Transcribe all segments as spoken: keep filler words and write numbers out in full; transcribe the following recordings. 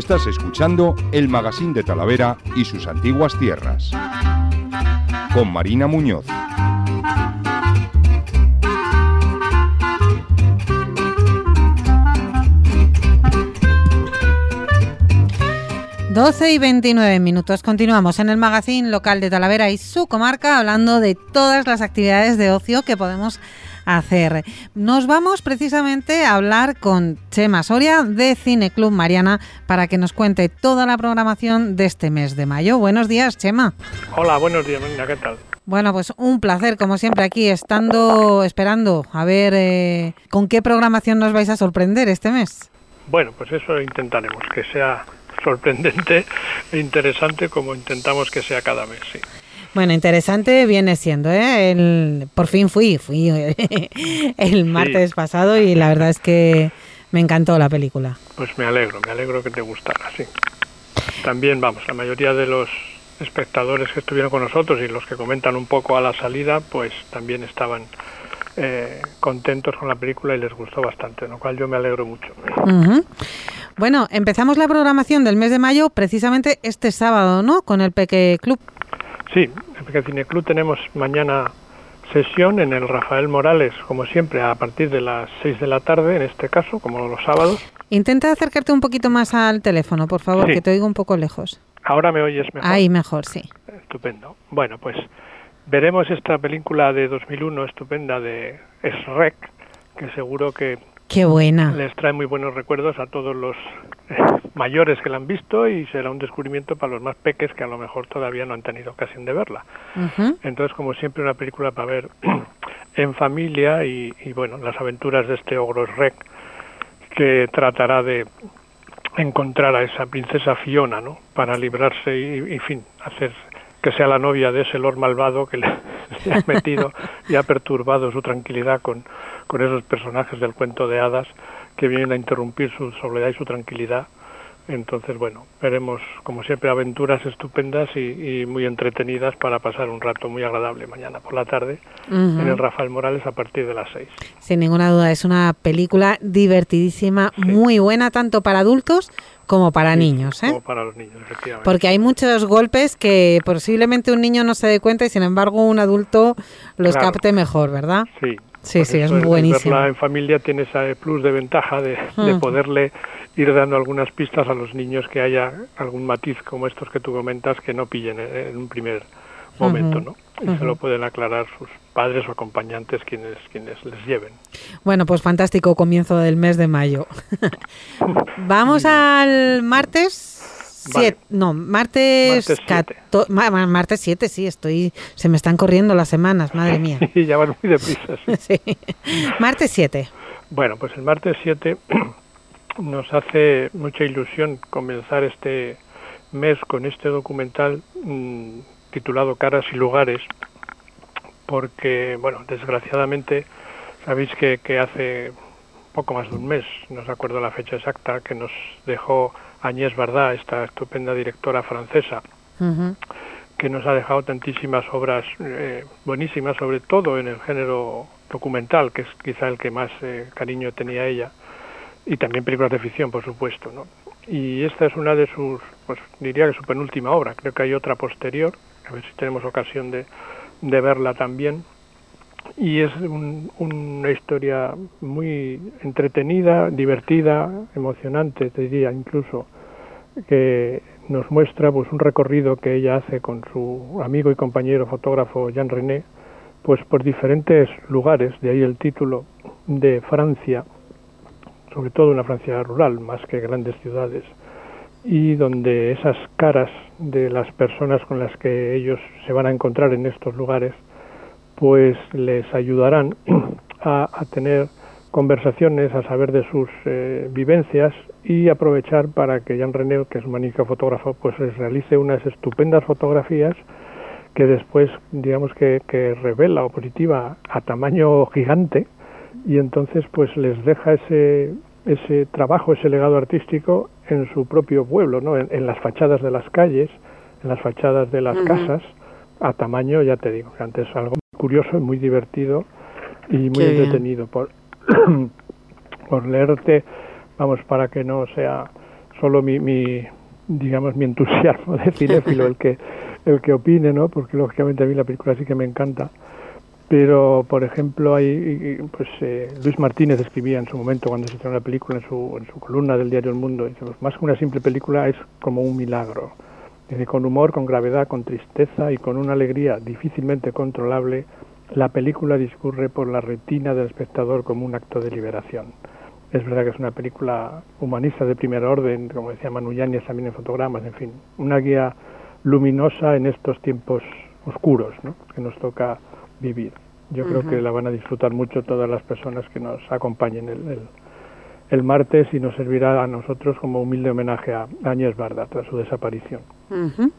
Estás escuchando el Magazín de Talavera y sus antiguas tierras, con Marina Muñoz. doce y veintinueve minutos. Continuamos en el Magazín local de Talavera y su comarca, hablando de todas las actividades de ocio que podemos hacer. Nos vamos precisamente a hablar con Chema Soria de Cineclub Mariana para que nos cuente toda la programación de este mes de mayo. Buenos días, Chema. Hola, buenos días, Marina, ¿qué tal? Bueno, pues un placer, como siempre, aquí estando, esperando a ver eh, con qué programación nos vais a sorprender este mes. Bueno, pues eso intentaremos, que sea sorprendente e interesante como intentamos que sea cada mes, sí. Bueno, interesante viene siendo, ¿eh? El, por fin fui, fui el martes sí. pasado y la verdad es que me encantó la película. Pues me alegro, me alegro que te gustara, sí. También, vamos, la mayoría de los espectadores que estuvieron con nosotros y los que comentan un poco a la salida, pues también estaban eh, contentos con la película y les gustó bastante, lo cual yo me alegro mucho. Uh-huh. Bueno, empezamos la programación del mes de mayo precisamente este sábado, ¿no? Con el Peque Club. Sí, en el Peque Cine Club tenemos mañana sesión en el Rafael Morales, como siempre, a partir de las seis de la tarde, en este caso, como los sábados. Intenta acercarte un poquito más al teléfono, por favor, sí. Que te oigo un poco lejos. ¿Ahora me oyes mejor? Ahí mejor, sí. Estupendo. Bueno, pues veremos esta película de dos mil uno, estupenda, de Shrek, que seguro que ¡qué buena! Les trae muy buenos recuerdos a todos los eh, mayores que la han visto y será un descubrimiento para los más peques que a lo mejor todavía no han tenido ocasión de verla. Uh-huh. Entonces, como siempre, una película para ver en familia y, y, bueno, las aventuras de este ogro Shrek, que tratará de encontrar a esa princesa Fiona, ¿no? Para librarse y, y, en fin, hacer que sea la novia de ese Lord malvado que le, le ha metido y ha perturbado su tranquilidad con, con esos personajes del cuento de hadas que vienen a interrumpir su soledad y su tranquilidad. Entonces, bueno, veremos, como siempre, aventuras estupendas y, y muy entretenidas para pasar un rato muy agradable mañana por la tarde uh-huh. en el Rafael Morales a partir de las seis. Sin ninguna duda, es una película divertidísima, sí. Muy buena, tanto para adultos como para sí, niños, ¿eh? Como para los niños, efectivamente. Porque hay muchos golpes que posiblemente un niño no se dé cuenta y, sin embargo, un adulto los claro. capte mejor, ¿verdad? Sí. Sí, sí, es es, buenísimo. Verla en familia tiene ese plus de ventaja de, uh-huh. de poderle ir dando algunas pistas a los niños, que haya algún matiz como estos que tú comentas que no pillen en, en un primer momento, uh-huh. ¿no? Y uh-huh. se lo pueden aclarar sus padres o acompañantes quienes quienes les lleven. Bueno, pues fantástico comienzo del mes de mayo. Vamos al martes. Vale. Siete, no, martes martes siete. Cato, ma, martes siete, sí, estoy, se me están corriendo las semanas, madre mía. Sí, ya van muy deprisa. Sí. Sí. Martes siete. Bueno, pues el martes siete nos hace mucha ilusión comenzar este mes con este documental mmm, titulado Caras y Lugares, porque, bueno, desgraciadamente sabéis que, que hace poco más de un mes, no os acuerdo la fecha exacta, que nos dejó Agnès Varda, esta estupenda directora francesa, uh-huh. que nos ha dejado tantísimas obras eh, buenísimas, sobre todo en el género documental, que es quizá el que más eh, cariño tenía ella, y también películas de ficción, por supuesto, ¿no? Y esta es una de sus, pues diría que su penúltima obra, creo que hay otra posterior, a ver si tenemos ocasión de, de verla también, y es un, una historia muy entretenida, divertida, emocionante, te diría incluso, que nos muestra pues un recorrido que ella hace con su amigo y compañero fotógrafo Jean René, pues por diferentes lugares, de ahí el título, de Francia, sobre todo una Francia rural, más que grandes ciudades, y donde esas caras de las personas con las que ellos se van a encontrar en estos lugares, pues les ayudarán a, a tener conversaciones, a saber de sus eh, vivencias y aprovechar para que Jean René, que es un magnífico fotógrafo, pues les realice unas estupendas fotografías que después, digamos que, que revela o positiva a tamaño gigante, y entonces pues les deja ese ese trabajo, ese legado artístico en su propio pueblo, ¿no? En, en las fachadas de las calles, en las fachadas de las uh-huh. casas, a tamaño, ya te digo, que antes es algo muy curioso y muy divertido y muy Qué entretenido por, por leerte, vamos, para que no sea solo mi, mi digamos mi entusiasmo de cinéfilo el que el que opine, ¿no? Porque lógicamente a mí la película sí que me encanta. Pero, por ejemplo, hay, pues eh, Luis Martínez escribía en su momento, cuando se estrenó la película, en su, en su columna del diario El Mundo, dice, pues, más que una simple película es como un milagro. Dice, con humor, con gravedad, con tristeza y con una alegría difícilmente controlable, la película discurre por la retina del espectador como un acto de liberación. Es verdad que es una película humanista de primer orden, como decía Manu Yáñez también en Fotogramas, en fin, una guía luminosa en estos tiempos oscuros, ¿no?, que nos toca vivir. Yo uh-huh. creo que la van a disfrutar mucho todas las personas que nos acompañen el, el, el martes, y nos servirá a nosotros como humilde homenaje a Áñez Barda tras su desaparición. Uh-huh.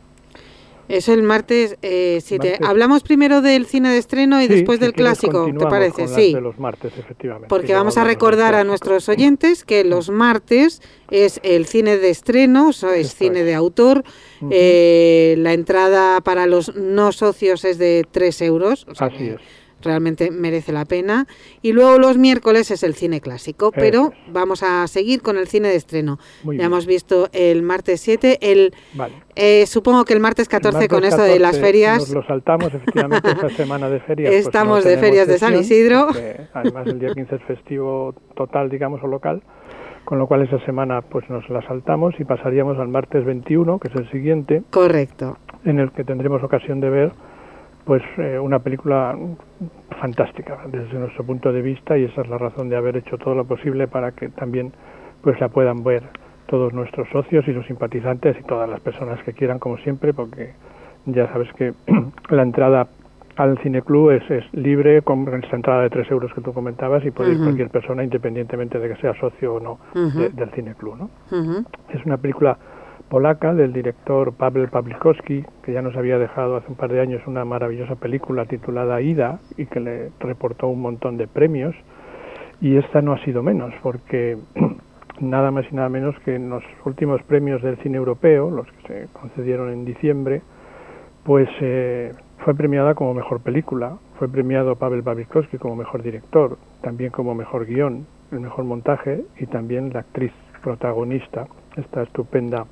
Eso el martes, eh, si martes. Te hablamos primero del cine de estreno y sí, después si del clásico, ¿te parece? Con sí. Las de los martes, efectivamente. Porque sí, vamos a recordar a nuestros oyentes que los martes es el cine de estreno, o sea, es Esto cine es. de autor. Uh-huh. eh, la entrada para los no socios es de tres euros. O sea, Así es. Realmente merece la pena. Y luego los miércoles es el cine clásico, pero es. vamos a seguir con el cine de estreno. Muy ya bien. Hemos visto el martes siete, el vale. eh, supongo que el martes catorce, el martes con esto de las ferias. Nos lo saltamos, efectivamente, esta semana de ferias. Estamos pues no de ferias de San Isidro. Además el día quince es festivo total, digamos, o local, con lo cual esa semana pues nos la saltamos y pasaríamos al martes veintiuno, que es el siguiente. Correcto. En el que tendremos ocasión de ver pues eh, una película fantástica desde nuestro punto de vista, y esa es la razón de haber hecho todo lo posible para que también pues la puedan ver todos nuestros socios y los simpatizantes y todas las personas que quieran, como siempre, porque ya sabes que la entrada al cineclub es, es libre, con esta entrada de tres euros que tú comentabas, y puede ir uh-huh. cualquier persona, independientemente de que sea socio o no uh-huh. de, del cineclub, ¿no? Uh-huh. Es una película polaca del director Paweł Pawlikowski, que ya nos había dejado hace un par de años una maravillosa película titulada Ida, y que le reportó un montón de premios, y esta no ha sido menos, porque nada más y nada menos que en los últimos premios del cine europeo, los que se concedieron en diciembre, pues eh, fue premiada como mejor película, fue premiado Paweł Pawlikowski como mejor director, también como mejor guión, el mejor montaje, y también la actriz protagonista, esta estupenda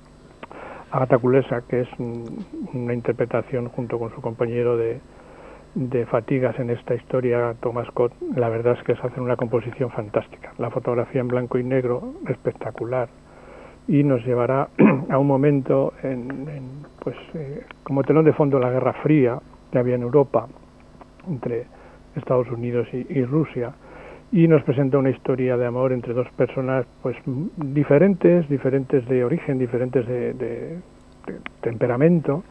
Agata Kulesza, que es una interpretación junto con su compañero de, de Fatigas en esta historia, Thomas Scott. La verdad es que se hace una composición fantástica, la fotografía en blanco y negro espectacular, y nos llevará a un momento en, en, pues eh, como telón de fondo la Guerra Fría que había en Europa entre Estados Unidos y, y Rusia, y nos presenta una historia de amor entre dos personas pues diferentes, diferentes de origen, diferentes de, de, de temperamento,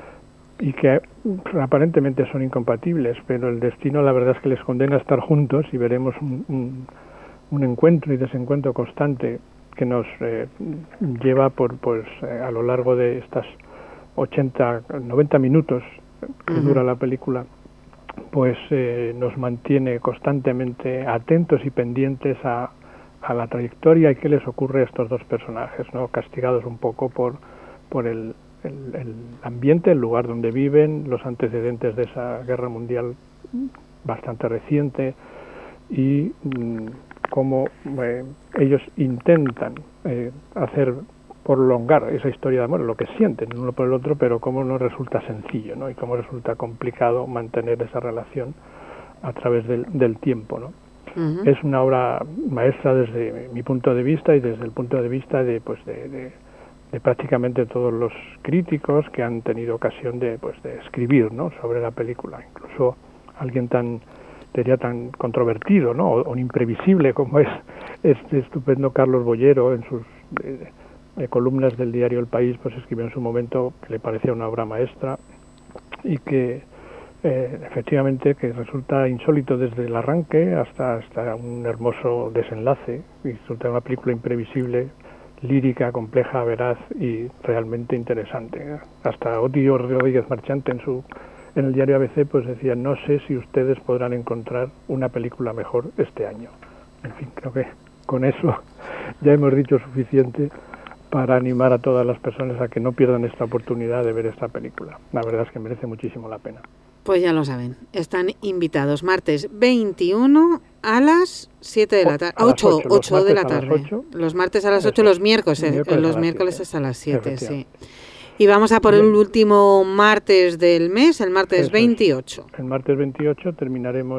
y que aparentemente son incompatibles, pero el destino la verdad es que les condena a estar juntos, y veremos un, un, un encuentro y desencuentro constante que nos eh, lleva por pues eh, a lo largo de estas ochenta, noventa minutos que uh-huh. dura la película, pues eh, nos mantiene constantemente atentos y pendientes a, a la trayectoria y qué les ocurre a estos dos personajes, ¿no? Castigados un poco por por el, el, el ambiente, el lugar donde viven, los antecedentes de esa guerra mundial bastante reciente, y mmm, cómo eh, ellos intentan eh, hacer prolongar esa historia de amor, lo que sienten el uno por el otro, pero cómo no resulta sencillo, ¿no? Y cómo resulta complicado mantener esa relación a través del, del tiempo, ¿no? Uh-huh. Es una obra maestra desde mi punto de vista y desde el punto de vista de pues de, de, de prácticamente todos los críticos que han tenido ocasión de pues de escribir, ¿no?, sobre la película. Incluso alguien tan diría tan controvertido, ¿no?, o, o imprevisible como es este estupendo Carlos Bollero en sus de, de columnas del diario El País, pues escribió en su momento que le parecía una obra maestra, y que eh, efectivamente que resulta insólito desde el arranque hasta hasta un hermoso desenlace, y resulta una película imprevisible, lírica, compleja, veraz y realmente interesante. Hasta Odio Rodríguez Marchante en su en el diario A B C pues decía: no sé si ustedes podrán encontrar una película mejor este año. En fin, creo que con eso ya hemos dicho suficiente para animar a todas las personas a que no pierdan esta oportunidad de ver esta película. La verdad es que merece muchísimo la pena. Pues ya lo saben, están invitados martes veintiuno a las siete de la tarde. ocho, ocho de la tarde. Los martes a las ocho, los miércoles, miércoles los miércoles es a las siete, sí. Y vamos a por el último martes del mes, el martes veintiocho. El martes veintiocho terminaremos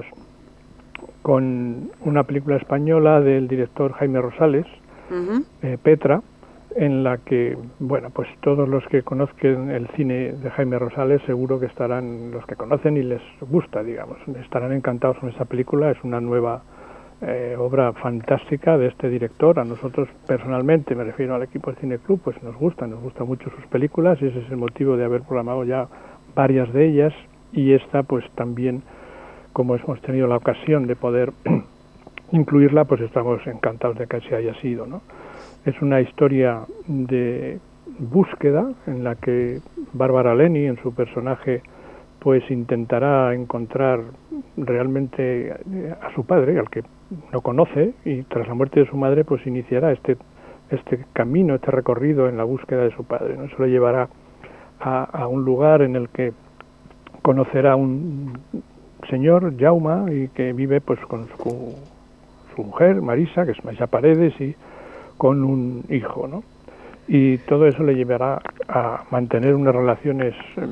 con una película española del director Jaime Rosales, uh-huh. eh, Petra, en la que, bueno, pues todos los que conozcan el cine de Jaime Rosales seguro que estarán, los que conocen y les gusta, digamos, estarán encantados con esta película. Es una nueva eh, obra fantástica de este director. A nosotros personalmente, me refiero al equipo del Cine Club, pues nos gusta, nos gustan mucho sus películas y ese es el motivo de haber programado ya varias de ellas, y esta pues también, como hemos tenido la ocasión de poder incluirla, pues estamos encantados de que así haya sido, ¿no? Es una historia de búsqueda en la que Bárbara Leni, en su personaje, pues intentará encontrar realmente a su padre, al que no conoce, y tras la muerte de su madre, pues iniciará este este camino, este recorrido en la búsqueda de su padre, ¿no? Eso le llevará a, a un lugar en el que conocerá a un señor, Jauma, y que vive pues con su, su mujer, Marisa, que es Marisa Paredes, y con un hijo, ¿no? Y todo eso le llevará a mantener unas relaciones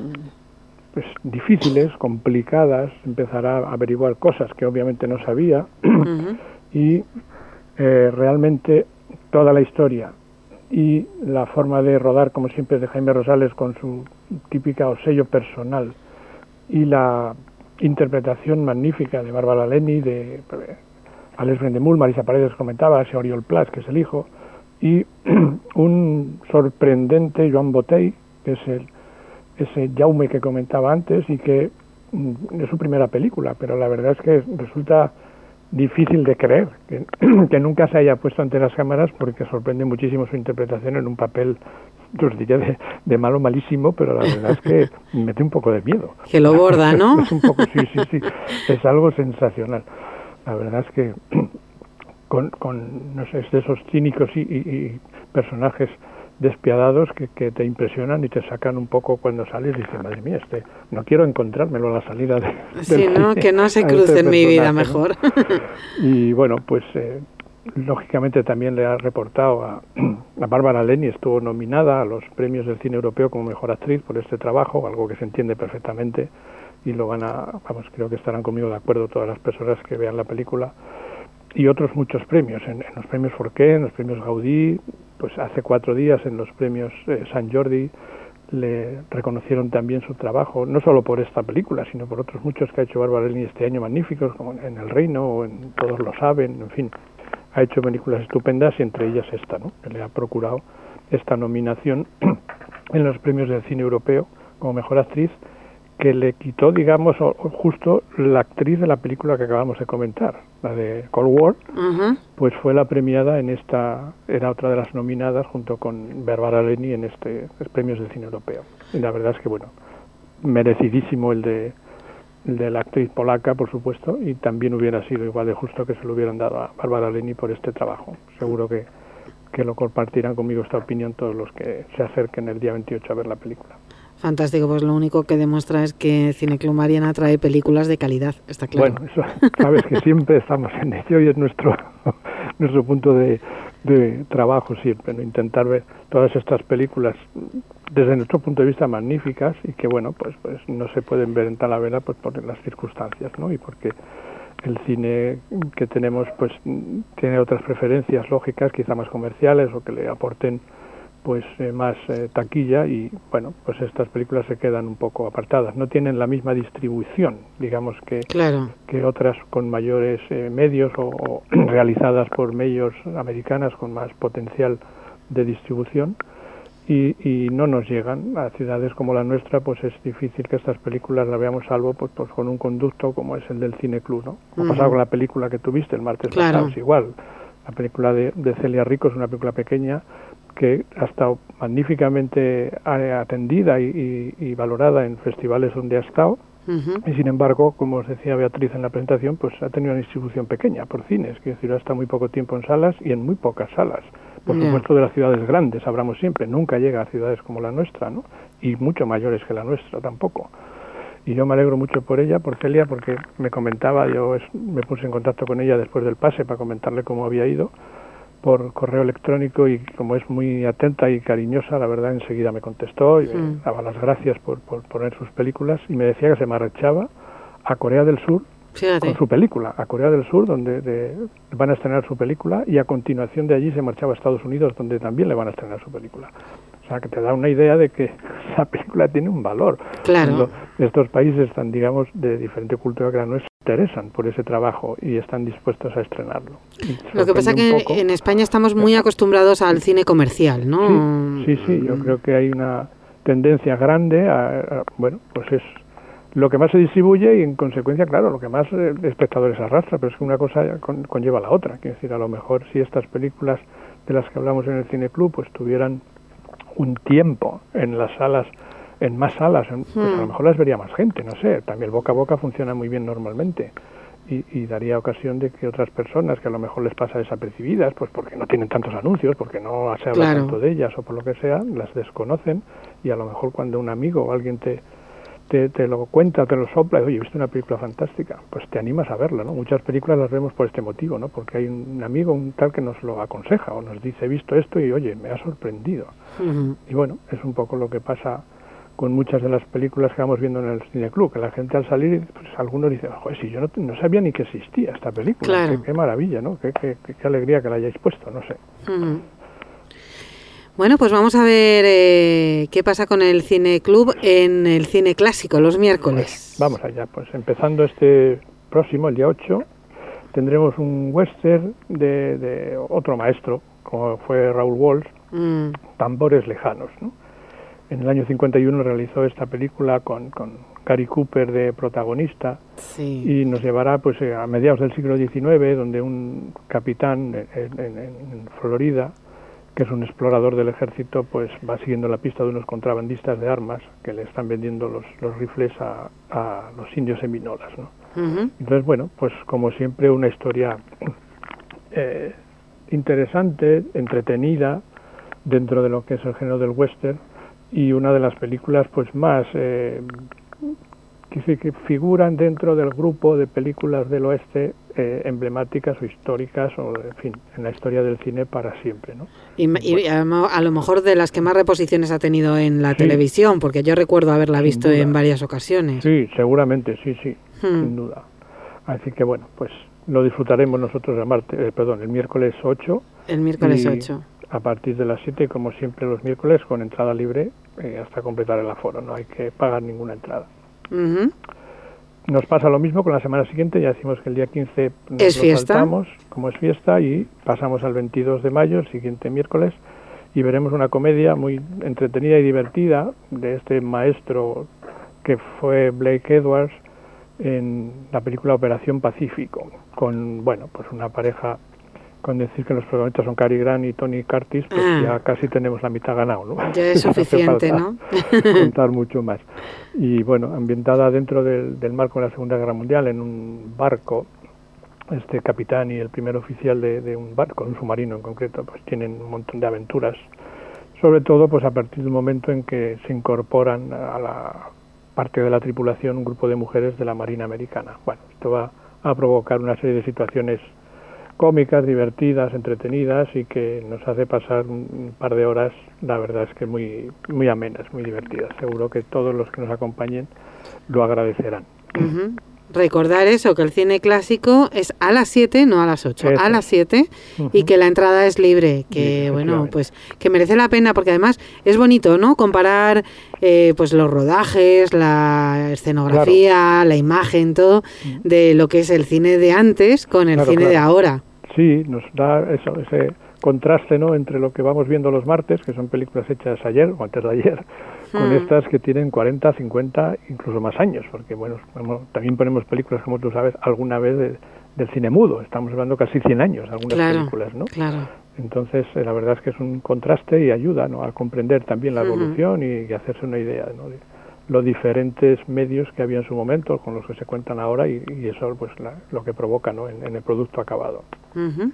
pues difíciles, complicadas, empezará a averiguar cosas que obviamente no sabía, uh-huh. y eh, realmente toda la historia y la forma de rodar, como siempre, de Jaime Rosales, con su típica o sello personal, y la interpretación magnífica de Bárbara Leni, de Alex Brendemul, Marisa Paredes comentaba, ese Oriol Plas, que es el hijo, y un sorprendente Joan Botey, que es el ese Jaume que comentaba antes, y que mm, es su primera película, pero la verdad es que resulta difícil de creer que, que nunca se haya puesto ante las cámaras, porque sorprende muchísimo su interpretación en un papel, yo os diría, de, de malo malísimo, pero la verdad es que me mete un poco de miedo. Que lo borda, ¿no? Es un poco, sí, sí, sí, es algo sensacional. La verdad es que con, con no sé, es de esos cínicos y, y, y personajes despiadados que, que te impresionan y te sacan un poco cuando sales y dices, madre mía, este no quiero encontrármelo a la salida de, sí, no, cine, que no se cruce en mi vida, mejor. ¿No? Y bueno, pues eh, lógicamente también le ha reportado a, a Bárbara Leni, estuvo nominada a los premios del cine europeo como mejor actriz por este trabajo, algo que se entiende perfectamente, y lo van a, vamos, creo que estarán conmigo de acuerdo todas las personas que vean la película, y otros muchos premios, en, en los premios Forqué, en los premios Gaudí. Pues hace cuatro días en los premios eh, San Jordi le reconocieron también su trabajo, no solo por esta película, sino por otros muchos que ha hecho Bárbara Leni este año, magníficos, como en El Reino o en Todos lo saben, en fin, ha hecho películas estupendas, y entre ellas esta, ¿no? Que le ha procurado esta nominación en los premios del cine europeo como mejor actriz, que le quitó, digamos, justo la actriz de la película que acabamos de comentar, la de Cold War, uh-huh. pues fue la premiada en esta, era otra de las nominadas junto con Bárbara Leni en este premios del cine europeo. Y la verdad es que, bueno, merecidísimo el de, el de la actriz polaca, por supuesto, y también hubiera sido igual de justo que se lo hubieran dado a Bárbara Leni por este trabajo. Seguro que, que lo compartirán conmigo esta opinión todos los que se acerquen el día veintiocho a ver la película. Fantástico, pues lo único que demuestra es que Cineclub Mariana trae películas de calidad, está claro. Bueno, eso, sabes que siempre estamos en ello y es nuestro nuestro punto de, de trabajo siempre, ¿no? Intentar ver todas estas películas desde nuestro punto de vista magníficas, y que bueno, pues pues no se pueden ver en Talavera pues por las circunstancias, ¿no? Y porque el cine que tenemos pues tiene otras preferencias lógicas, quizá más comerciales, o que le aporten pues eh, más eh, taquilla, y bueno, pues estas películas se quedan un poco apartadas, no tienen la misma distribución, digamos, que claro. que otras con mayores eh, medios o, o realizadas por medios americanas con más potencial de distribución, y, y no nos llegan a ciudades como la nuestra. Pues es difícil que estas películas las veamos, salvo pues, pues con un conducto como es el del Cine Club, ¿no? Como uh-huh. pasado con la película que tuviste el martes claro. pasado, es igual. La película de, de Celia Rico es una película pequeña que ha estado magníficamente atendida y, y, y valorada en festivales donde ha estado, uh-huh. y sin embargo, como os decía Beatriz en la presentación, pues ha tenido una distribución pequeña por cines, que decir, ha estado muy poco tiempo en salas y en muy pocas salas. Por yeah. supuesto, de las ciudades grandes, hablamos siempre, nunca llega a ciudades como la nuestra, ¿no? Y mucho mayores que la nuestra tampoco. y yo me alegro mucho por ella, por Celia, porque me comentaba, yo es, me puse en contacto con ella después del pase para comentarle cómo había ido por correo electrónico, y como es muy atenta y cariñosa, la verdad enseguida me contestó y sí. me daba las gracias por, por poner sus películas, y me decía que se marchaba a Corea del Sur. Fíjate. Con su película, a Corea del Sur, donde de, van a estrenar su película, y a continuación de allí se marchaba a Estados Unidos, donde también le van a estrenar su película. O sea, que te da una idea de que la película tiene un valor. Claro. Cuando estos países tan, digamos, de diferente cultura que la nuestra, se interesan por ese trabajo y están dispuestos a estrenarlo. Lo que pasa es que poco. en España estamos muy acostumbrados al cine comercial, ¿no? Sí, sí, sí, yo creo que hay una tendencia grande a, a bueno, pues es lo que más se distribuye y, en consecuencia, claro, lo que más eh, espectadores arrastra, pero es que una cosa con, conlleva a la otra. Quiero decir, a lo mejor si estas películas de las que hablamos en el Cine Club pues tuvieran un tiempo en las salas, en más salas, pues a lo mejor las vería más gente, no sé. También el boca a boca funciona muy bien normalmente y, y daría ocasión de que otras personas que a lo mejor les pasa desapercibidas, pues porque no tienen tantos anuncios, porque no se habla claro. tanto de ellas o por lo que sea, las desconocen, y a lo mejor cuando un amigo o alguien te Te, te lo cuenta, te lo sopla, y oye, he visto una película fantástica, pues te animas a verla, ¿no? Muchas películas las vemos por este motivo, ¿no? Porque hay un amigo, un tal, que nos lo aconseja o nos dice, he visto esto y, oye, me ha sorprendido. Uh-huh. Y bueno, es un poco lo que pasa con muchas de las películas que vamos viendo en el Cine Club, que la gente al salir, pues algunos dicen, joder, si yo no, no sabía ni que existía esta película, claro. qué, qué maravilla, ¿no? Qué, qué, qué, qué alegría que la hayáis puesto, no sé. Uh-huh. Bueno, pues vamos a ver eh, qué pasa con el Cine Club en el cine clásico los miércoles. Pues vamos allá, pues empezando este próximo, el día ocho, tendremos un western de, de otro maestro, como fue Raoul Walsh, mm. Tambores lejanos, ¿no? En el año cincuenta y uno realizó esta película con, con Gary Cooper de protagonista, sí. y nos llevará pues a mediados del siglo diecinueve, donde un capitán en, en, en Florida, que es un explorador del ejército, pues va siguiendo la pista de unos contrabandistas de armas que le están vendiendo los, los rifles a, a los indios seminolas, ¿no? Uh-huh. Entonces, bueno, pues como siempre una historia eh, interesante, entretenida, dentro de lo que es el género del western, y una de las películas pues más eh, que, que figuran dentro del grupo de películas del oeste eh, emblemáticas o históricas, o en fin, en la historia del cine para siempre, ¿no? Y, y a, a lo mejor de las que más reposiciones ha tenido en la sí. televisión, porque yo recuerdo haberla sin visto duda. En varias ocasiones. Sí, seguramente, sí, sí, hmm. sin duda. Así que bueno, pues lo disfrutaremos nosotros el martes, eh, perdón, el miércoles ocho. El miércoles ocho. A partir de las siete, como siempre los miércoles, con entrada libre eh, hasta completar el aforo, no hay que pagar ninguna entrada. Uh-huh. Nos pasa lo mismo con la semana siguiente, ya decimos que el día quince nos ¿Es lo fiesta? saltamos, como es fiesta, y pasamos al veintidós de mayo, el siguiente miércoles, y veremos una comedia muy entretenida y divertida de este maestro que fue Blake Edwards en la película Operación Pacífico, con, bueno, pues una pareja, con decir que los protagonistas son Cary Grant y Tony Curtis, pues ah. ya casi tenemos la mitad ganado, ¿no? Ya es suficiente, ¿no? Contar mucho más. Y bueno, ambientada dentro del, del marco de la Segunda Guerra Mundial, en un barco, este capitán y el primer oficial de, de un barco, un submarino en concreto, pues tienen un montón de aventuras, sobre todo pues a partir del momento en que se incorporan a la parte de la tripulación un grupo de mujeres de la Marina Americana. Bueno, esto va a provocar una serie de situaciones cómicas, divertidas, entretenidas, y que nos hace pasar un par de horas, la verdad es que muy muy amenas, muy divertidas. Seguro que todos los que nos acompañen lo agradecerán. Uh-huh. Recordar eso, que el cine clásico es a las siete, no a las ocho, eso. A las siete, uh-huh. y que la entrada es libre, que sí, bueno, pues que merece la pena, porque además es bonito, ¿no? Comparar eh, pues los rodajes, la escenografía, claro. la imagen, todo, uh-huh. de lo que es el cine de antes con el claro, cine claro. de ahora. Sí, nos da eso, ese contraste, ¿no?, entre lo que vamos viendo los martes, que son películas hechas ayer o antes de ayer, con mm. estas que tienen cuarenta, cincuenta, incluso más años, porque bueno, también ponemos películas, como tú sabes, alguna vez de, del cine mudo, estamos hablando casi cien años, algunas claro, películas, ¿no? Claro. Entonces, eh, la verdad es que es un contraste y ayuda, ¿no?, a comprender también la evolución uh-huh. y, y hacerse una idea, ¿no?, de los diferentes medios que había en su momento, con los que se cuentan ahora, y, y eso pues la, lo que provoca, ¿no?, en, en el producto acabado. Uh-huh.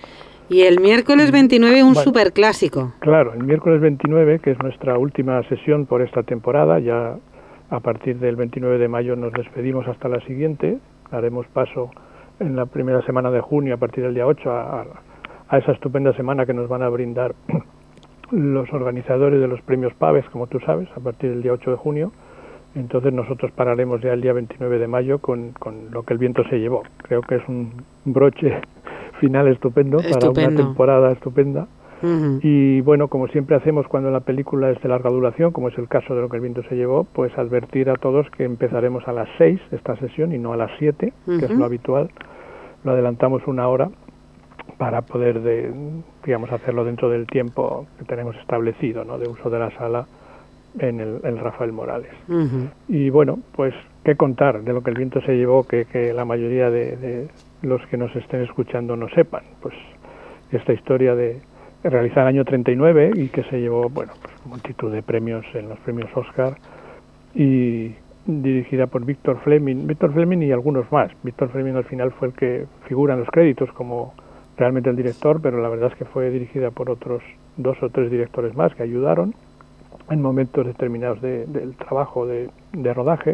Y el miércoles veintinueve un bueno, superclásico. Claro, el miércoles veintinueve, que es nuestra última sesión por esta temporada, ya a partir del veintinueve de mayo nos despedimos hasta la siguiente. Haremos paso en la primera semana de junio, a partir del día ocho, a, a esa estupenda semana que nos van a brindar los organizadores de los premios Paves, como tú sabes, a partir del día ocho de junio. Entonces nosotros pararemos ya el día veintinueve de mayo con, con Lo que el viento se llevó. Creo que es un broche final estupendo, estupendo. para una temporada estupenda. Uh-huh. Y bueno, como siempre hacemos cuando la película es de larga duración, como es el caso de Lo que el viento se llevó, pues advertir a todos que empezaremos a las seis esta sesión y no a las siete, uh-huh. que es lo habitual. Lo adelantamos una hora para poder, de, digamos, hacerlo dentro del tiempo que tenemos establecido, ¿no?, de uso de la sala en el, el Rafael Morales. Uh-huh. Y bueno, pues qué contar de Lo que el viento se llevó que, que la mayoría de, de los que nos estén escuchando no sepan. Pues esta historia de realizada en el año treinta y nueve y que se llevó, bueno, pues multitud de premios en los premios Oscar, y dirigida por Víctor Fleming, Víctor Fleming y algunos más. Víctor Fleming al final fue el que figura en los créditos como realmente el director, pero la verdad es que fue dirigida por otros dos o tres directores más que ayudaron en momentos determinados de, del trabajo de, de rodaje,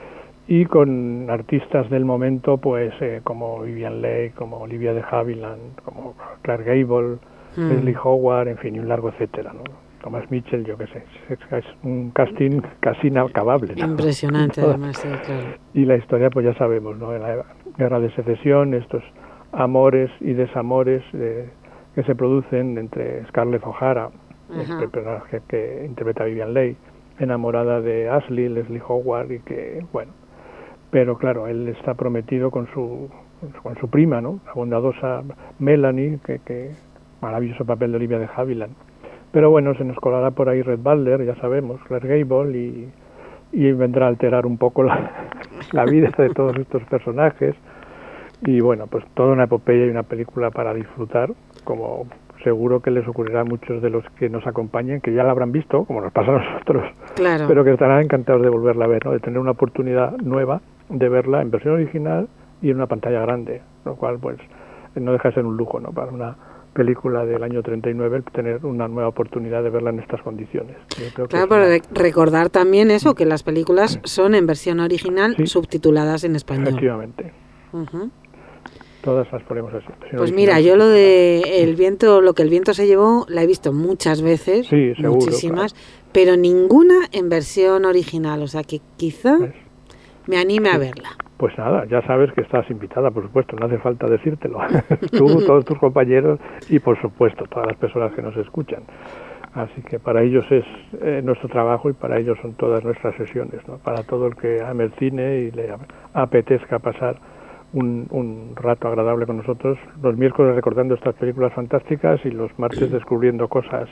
y con artistas del momento pues eh, como Vivien Leigh, como Olivia de Havilland, como Clark Gable, mm. Leslie Howard, en fin, y un largo etcétera, ¿no? Thomas Mitchell, yo qué sé, es, es un casting casi inacabable, ¿no? Impresionante, además, sí, claro. Y la historia pues ya sabemos, ¿no? En la guerra de secesión, estos amores y desamores eh, que se producen entre Scarlett O'Hara, el personaje que interpreta a Vivien Leigh, enamorada de Ashley, Leslie Howard, y que, bueno, pero claro, él está prometido con su con su prima, ¿no?, la bondadosa Melanie, que, que maravilloso papel de Olivia de Havilland. Pero bueno, se nos colará por ahí Red Butler, ya sabemos, Clark Gable, y, y vendrá a alterar un poco la, la vida de todos estos personajes. Y bueno, pues toda una epopeya y una película para disfrutar, como seguro que les ocurrirá a muchos de los que nos acompañen, que ya la habrán visto, como nos pasa a nosotros, claro, pero que estarán encantados de volverla a ver, ¿no?, de tener una oportunidad nueva de verla en versión original y en una pantalla grande, lo cual pues no deja de ser un lujo, ¿no?, para una película del año treinta y nueve el tener una nueva oportunidad de verla en estas condiciones. Yo creo claro, que pero una... recordar también eso, que las películas son en versión original, sí, subtituladas en español. Efectivamente. Uh-huh. Todas las ponemos así. Pues mira, yo lo de el viento, lo que el viento se llevó, la he visto muchas veces, sí, seguro, muchísimas, claro, pero ninguna en versión original, o sea que quizá ¿ves?, me anime sí. a verla. Pues nada, ya sabes que estás invitada, por supuesto, no hace falta decírtelo. Tú, todos tus compañeros y, por supuesto, todas las personas que nos escuchan. Así que para ellos es eh, nuestro trabajo y para ellos son todas nuestras sesiones, ¿no? Para todo el que ame el cine y le apetezca pasar un, un rato agradable con nosotros, los miércoles recordando estas películas fantásticas y los martes descubriendo cosas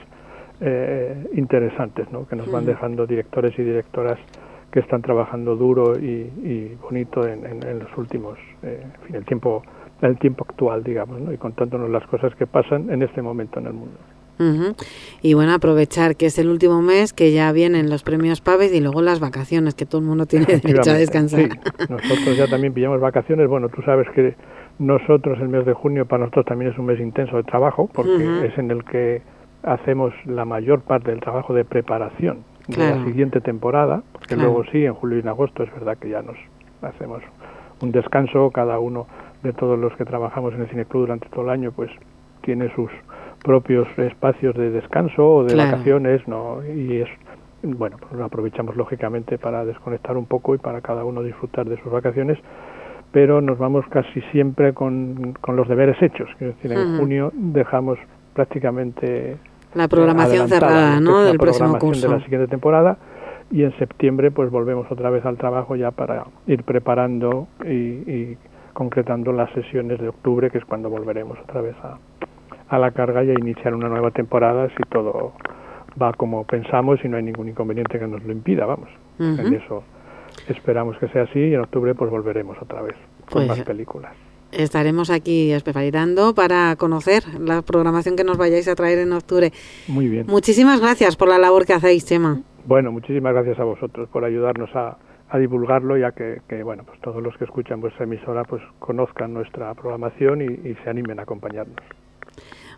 eh, interesantes, ¿no?, que nos van dejando directores y directoras que están trabajando duro y, y bonito en, en, en los últimos, eh, en fin, el tiempo, el tiempo actual, digamos, ¿no?, y contándonos las cosas que pasan en este momento en el mundo. Uh-huh. Y bueno, aprovechar que es el último mes, que ya vienen los premios Paves y luego las vacaciones, que todo el mundo tiene derecho a descansar. Sí, nosotros ya también pillamos vacaciones. Bueno, tú sabes que nosotros el mes de junio para nosotros también es un mes intenso de trabajo, porque uh-huh. es en el que hacemos la mayor parte del trabajo de preparación de claro. la siguiente temporada, porque claro. luego sí, en julio y en agosto es verdad que ya nos hacemos un descanso, cada uno de todos los que trabajamos en el Cineclub durante todo el año pues tiene sus propios espacios de descanso o de claro. vacaciones, ¿no? Y es, bueno, pues lo aprovechamos lógicamente para desconectar un poco y para cada uno disfrutar de sus vacaciones, pero nos vamos casi siempre con, con los deberes hechos, es decir, en uh-huh. junio dejamos prácticamente la programación cerrada, ¿no?, del próximo curso de la siguiente temporada, y en septiembre pues volvemos otra vez al trabajo ya para ir preparando y, y concretando las sesiones de octubre, que es cuando volveremos otra vez a, a la carga y a iniciar una nueva temporada si todo va como pensamos y no hay ningún inconveniente que nos lo impida, vamos. Uh-huh. En eso esperamos que sea así y en octubre pues volveremos otra vez con pues más películas. Estaremos aquí esperando para conocer la programación que nos vayáis a traer en octubre. Muy bien. Muchísimas gracias por la labor que hacéis, Chema. Bueno, muchísimas gracias a vosotros por ayudarnos a, a divulgarlo, ya que, que bueno, pues todos los que escuchan vuestra emisora pues conozcan nuestra programación y, y se animen a acompañarnos.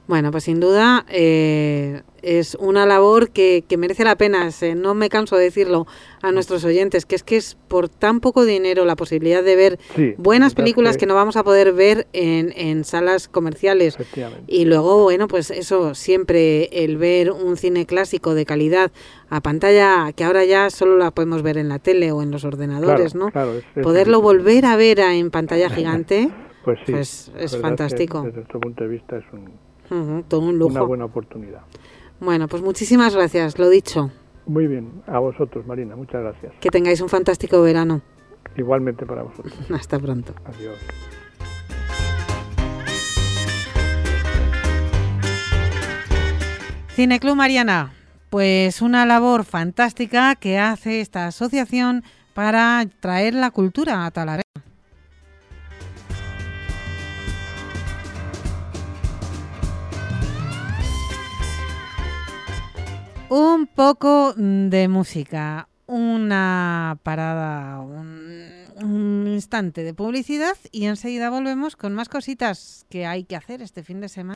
Bueno, pues sin duda eh, es una labor que, que merece la pena. Se, no me canso de decirlo a nuestros oyentes, que es que es por tan poco dinero la posibilidad de ver sí, buenas películas que... que no vamos a poder ver en, en salas comerciales. Y luego, bueno, pues eso, siempre el ver un cine clásico de calidad a pantalla, que ahora ya solo la podemos ver en la tele o en los ordenadores, claro, ¿no? Claro, es, es Poderlo difícil. volver a ver en pantalla gigante, pues, sí, pues es fantástico. Es desde nuestro punto de vista es un, uh-huh, todo un lujo. Una buena oportunidad. Bueno, pues muchísimas gracias, lo dicho. Muy bien, a vosotros, Marina, muchas gracias. Que tengáis un fantástico verano. Igualmente para vosotros. Hasta pronto. Adiós. Cineclub Mariana, pues una labor fantástica que hace esta asociación para traer la cultura a Talavera. Un poco de música, una parada, un, un instante de publicidad y enseguida volvemos con más cositas que hay que hacer este fin de semana.